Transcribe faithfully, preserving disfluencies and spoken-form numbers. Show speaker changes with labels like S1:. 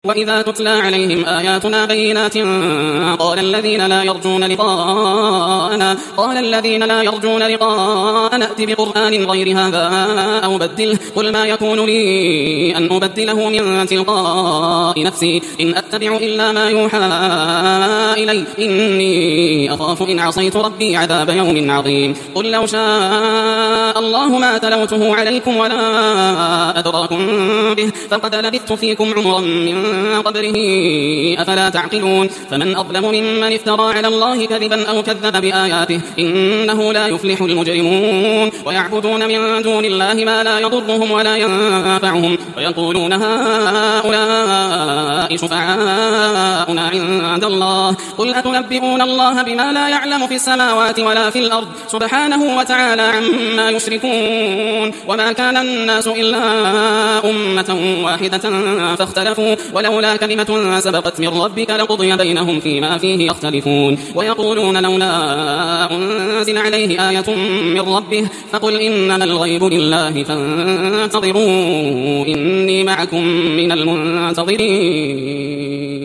S1: وإذا تتلى عليهم آياتنا بينات قال الذين لا يرجون لقاءنا قال الذين لا يرجون لقاءنا ائت بقرآن غير هذا أو بدله قل ما يكون لي أن أبدله من تلقاء نفسي إن أتبع إلا ما يوحى إلي إني أخاف إن عصيت ربي عذاب يوم عظيم قل لو شاء الله ما تلوته عليكم ولا أدراكم به فقد لبثت فيكم عمرا من قبله أفلا تعقلون فمن أظلم ممن افترى على الله كذبا أو كذب بآياته إنه لا يفلح المجرمون ويعبدون من دون الله ما لا يضرهم ولا ينفعهم ويقولون هؤلاء شفعاؤنا عند الله قل أتنبئون الله بما لا يعلم في السماوات ولا في الأرض سبحانه وتعالى عما يشركون وما كان الناس إلا أمة واحدة فاختلفوا ولولا كلمة سبقت من ربك لقضي بينهم فيما فيه يختلفون ويقولون لولا أنزل عليه آية من ربه فقل إنما الغيب لله فانتظروا إني معكم من المنتظرين